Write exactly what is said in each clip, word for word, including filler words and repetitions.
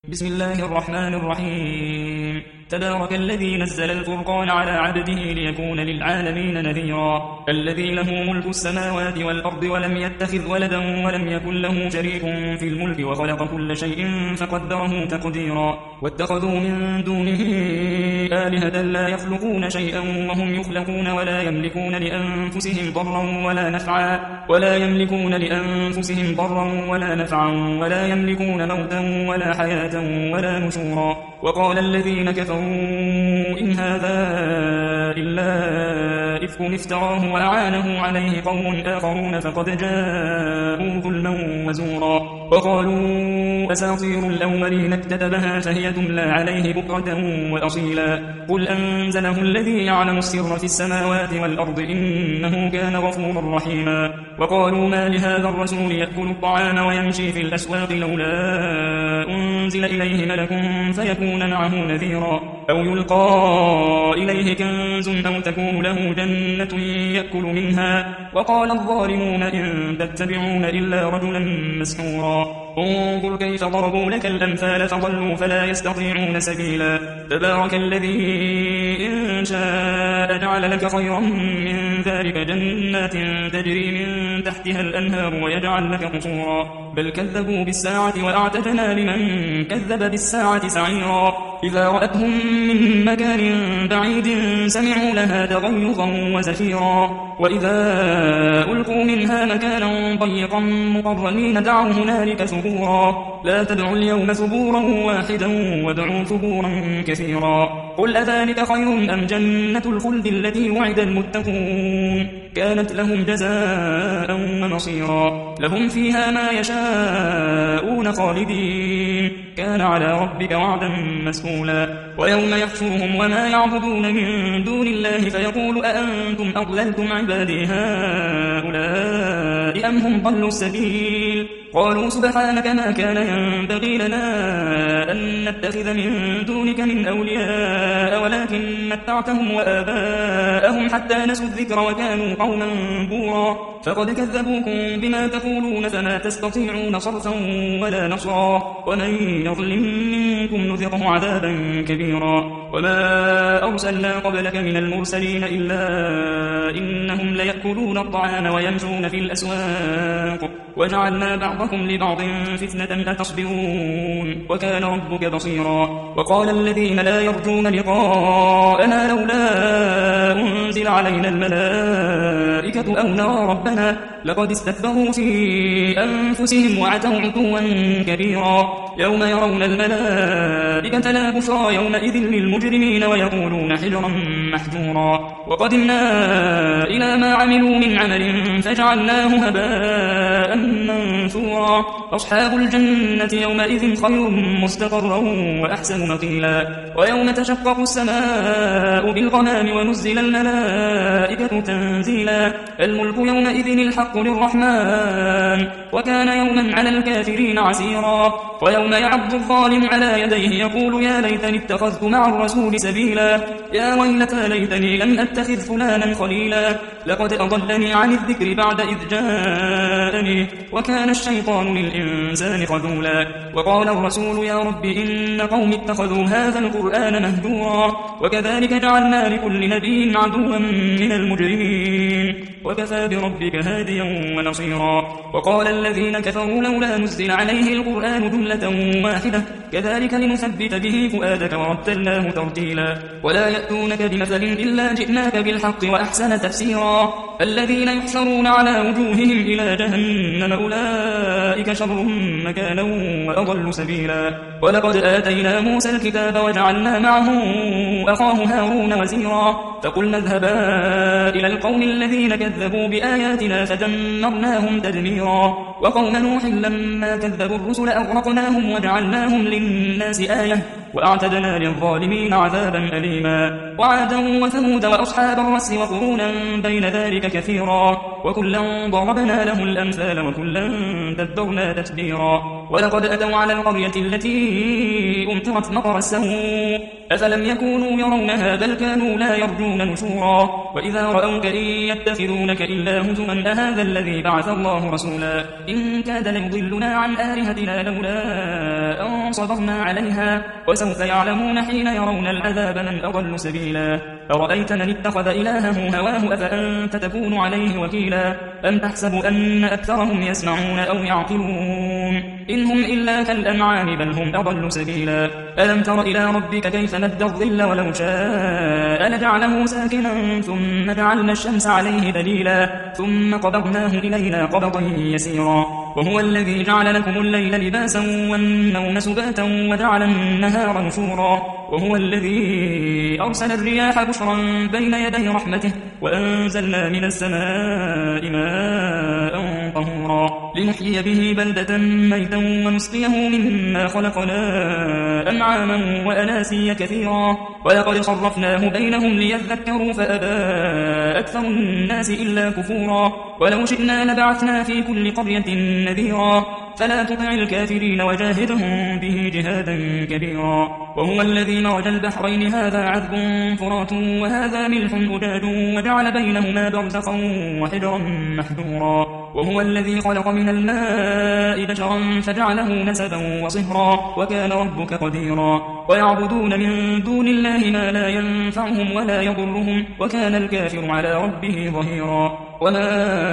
بسم الله الرحمن الرحيم. تبارك الذي نزل الفرقان على عبده ليكون للعالمين نذيرا. الذي له ملك السماوات والأرض ولم يتخذ ولدا ولم يكن له شريك في الملك وخلق كل شيء فقدره تقديرا. واتخذوا من دونه آلهة لا يخلقون شيئا وهم يخلقون ولا يملكون لأنفسهم ضرا ولا نفعا ولا يملكون لأنفسهم ضرا ولا نفعا ولا يملكون موتا ولا حياة ولا نشورا. وقال الذين كفروا إن هذا إلا إفك افتراه وأعانه عليه قوم آخرون فقد جاءوا ظلما وزورا. وقالوا أساطير الأولين اكتتبها فهي تملى عليه بكرة وأصيلا. قل أنزله الذي يعلم السر في السماوات والأرض إنه كان غفورا رحيما. وقالوا ما لهذا الرسول يأكل الطعام ويمشي في الأسواق لولا أنزل إليه ملك فيكون معه نذيرا أو يلقى إليه كنز أو تكون له جنة يأكل منها. وقال الظالمون إن تتبعون إلا رجلا مسحورا. انظر كيف ضربوا لك الأمثال فضلوا فلا يستطيعون سبيلا. تبارك الذي إن شاء جعل لك خيرا من ذلك جنات تجري من تحتها الأنهار ويجعل لك قصورا. بل كذبوا بالساعة وأعتدنا لمن كذب بالساعة سعيرا. إذا رأتهم من مكان بعيد سمعوا لها تغيظا وزفيرا. وإذا ألقوا منها مكانا ضيقا مقرنين دعوا هنالك ثبورا. لا تدعوا اليوم ثبورا واحدا وادعوا ثبورا كثيرا. قل أذلك خير أم جنة الخلد التي وعد المتقون كانت لهم جزاء ومصيرا. لهم فيها ما يشاءون خالدين كان على ربك وعدا مسئولا. ويوم يحشرهم وما يعبدون من دون الله فيقول أأنتم أضللتم عبادي هؤلاء أم هم ضلوا السبيل. قالوا سبحانك ما كان ينبغي لنا أن نتخذ من دونك من أولياء ولكن متعتهم وآباءهم حتى نسوا الذكر وكانوا قوما بورا. فقد كذبوكم بما تقولون فما تستطيعون صرفا ولا نصرا. ومن يظلم منكم نذقه عذابا كبيرا. وما أرسلنا قبلك من المرسلين إلا إنهم ليأكلون الطعام ويمشون في الأسواق وجعلنا بعضكم لبعض فتنة أتصبرون وكان ربك بصيرا. وقال الذين لا يرجون لقاءنا لولا أنزل علينا الملائكة أو نرى ربنا لقد استكبروا في أنفسهم وعتوا عتوا كبيرا. يوم يرون الملائكة لا بشرى يومئذ للمجرمين ويقولون حجرا محجورا. وقدمنا إلى ما عملوا من عمل فجعلناه هباء منثورا. أصحاب الجنة يومئذ خير مستقرا وأحسن مقيلا. ويوم تشقق السماء بالغمام ونزل الملائكة تنزيلا. الملك يومئذ الحق للرحمن وكان يوما على الكافرين عسيرا. ويوم يعض الظالم على يديه يقول يا ليتني اتخذت مع الرسول سبيلا. يا ويلتى ليتني لم أتخذ فلانا خليلا لقد أضلني عن الذكر بعد إذ جاءني وكان الشيطان للإنسان خذولا. وقال الرسول يا رب إن قوم اتخذوا هذا القرآن مهجورا. وكذلك جعلنا لكل نبي عدوا من المجرمين وكفى بربك هاديا ونصيرا. وقال الذين كفروا لولا نزل عليه القرآن جملة واحدة كذلك لنثبت به فؤادك ورتلناه ترتيلا. ولا يأتونك بمثل إلا جئناك بالحق وأحسن تفسيرا. الذين يحشرون على وجوههم إلى جهنم أولئك شر مكانا وأضل سبيلا. ولقد آتينا موسى الكتاب وجعلنا معه أخاه هارون وزيرا. فقلنا اذهبا إلى القوم الذين كذبوا بآياتنا فدمرناهم تدميرا. وقوم نوح لما كذبوا الرسل أغرقناهم وجعلناهم للناس آية وأعتدنا للظالمين عذابا أليما. وعادا وثمود وأصحاب الرس وقرونا بين ذلك كثيرا. وكلا ضربنا له الأمثال وكلا دبرنا تتبيرا ولقد أتوا على القرية التي أمطرت مطر السوء أفلم يكونوا يرونها بل كانوا لا يرجون نشورا وإذا رأوك إن يتخذونك إلا هزوا أهذا الذي بعث الله رسولا إن كاد ليضلنا عن آلهتنا لولا أن صبرنا عليها وسوف يعلمون حين يرون العذاب من أضل سبيلا أرأيت من اتخذ إلهه هواه أفأنت تكون عليه وكيلا أم تحسب أن أكثرهم يسمعون أو يعقلون إن هم إلا كالأنعام بل هم أضل سبيلا ألم تر إلى ربك كيف مد الظل ولو شاء لجعله ساكنا ثم جعلنا الشمس عليه دليلا ثم قبضناه إلينا قبضا يسيرا وهو الذي جعل لكم الليل لباسا والنوم سباتا وجعل النهار نشورا وهو الذي أرسل الرياح بشرا بين يدي رحمته وأنزلنا من السماء ماء طهورا لنحيي به بلدة ميتا ونسقيه مما خلقنا أنعاما وأناسيا كثيرا ولقد صرفناه بينهم ليذكروا فأبى أكثر الناس إلا كفورا ولو شئنا لبعثنا في كل قرية نذيرا فلا تطع الكافرين وجاهدهم به جهادا كبيرا وهو الذي مرج البحرين هذا عذب فرات وهذا ملح أجاج وجعل بينهما برزخا وحجرا محجورا وهو الذي خلق من الماء بشرا فجعله نسبا وصهرا وكان ربك قديرا ويعبدون من دون الله ما لا ينفعهم ولا يضرهم وكان الكافر على ربه ظهيرا وما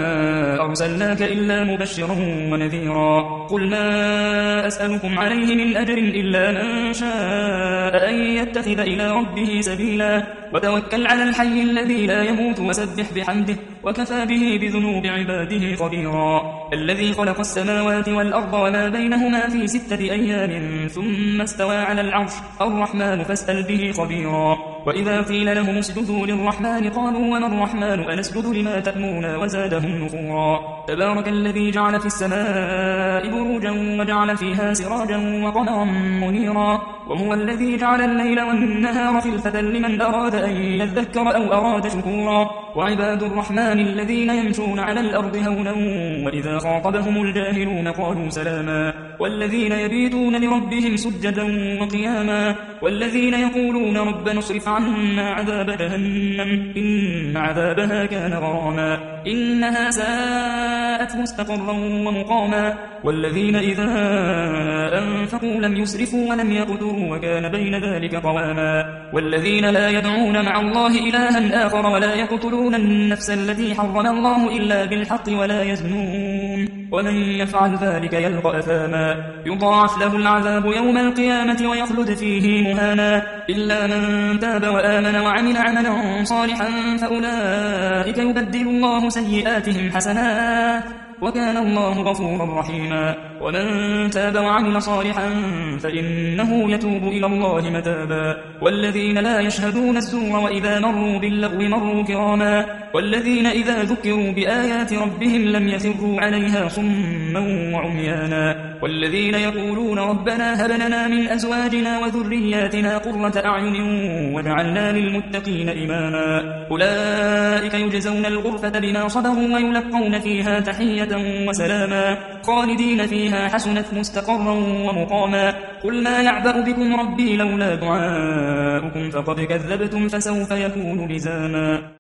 أرسلناك إلا مبشرا ونذيرا قل ما أسألكم عليه من أجر إلا من شاء أن يتخذ إلى ربه سبيلا وتوكل على الحي الذي لا يموت وسبح بحمده وكفى به بذنوب عباده خبيرا الذي خلق السماوات والأرض وما بينهما في ستة أيام ثم استوى على العرش الرحمن فاسأل به خبيرا وإذا قيل لهم اسجدوا للرحمن قالوا وما الرحمن أنسجد لما تأمرنا وزادهم نفورا تبارك الذي جعل في السماء بروجا وجعل فيها سراجا وقمرا منيرا وهو الذي جعل الليل والنهار خلفة لمن أراد أن يذكر أو أراد شكورا وعباد الرحمن الذين يمشون على الأرض هونا وإذا خاطبهم الجاهلون قالوا سلاما والذين يبيتون لربهم سجدا وقياما والذين يقولون ربنا اصرف عنا عذاب جهنم إن عذابها كان غراما إنها ساءت مستقرا ومقاما والذين إذا أنفقوا لم يسرفوا ولم يقتروا وكان بين ذلك قواما والذين لا يدعون مع الله إلها آخر ولا يقتلون النفس التي حرم الله إلا بالحق ولا يزنون ومن يفعل ذلك يلقى أثاما يضاعف له العذاب يوم القيامة ويخلد فيه مهانا إلا من تاب وآمن وعمل عملا صالحا فأولئك يبدل الله سيئاتهم حسنات وكان الله غفورا رحيما ومن تاب وعمل صالحا فإنه يتوب إلى الله متابا والذين لا يشهدون الزور وإذا مروا باللغو مروا كراما والذين إذا ذكروا بآيات ربهم لم يخروا عليها صما وعميانا والذين يقولون ربنا هب لنا من أزواجنا وذرياتنا قرة أعين واجعلنا للمتقين إماما أولئك يجزون الغرفة بما صبروا ويلقون فيها تحية وسلاما خالدين فيها حسنت مستقرا ومقاما قل ما يعبأ بكم ربي لولا دعاؤكم فقد كذبتم فسوف يكون لزاما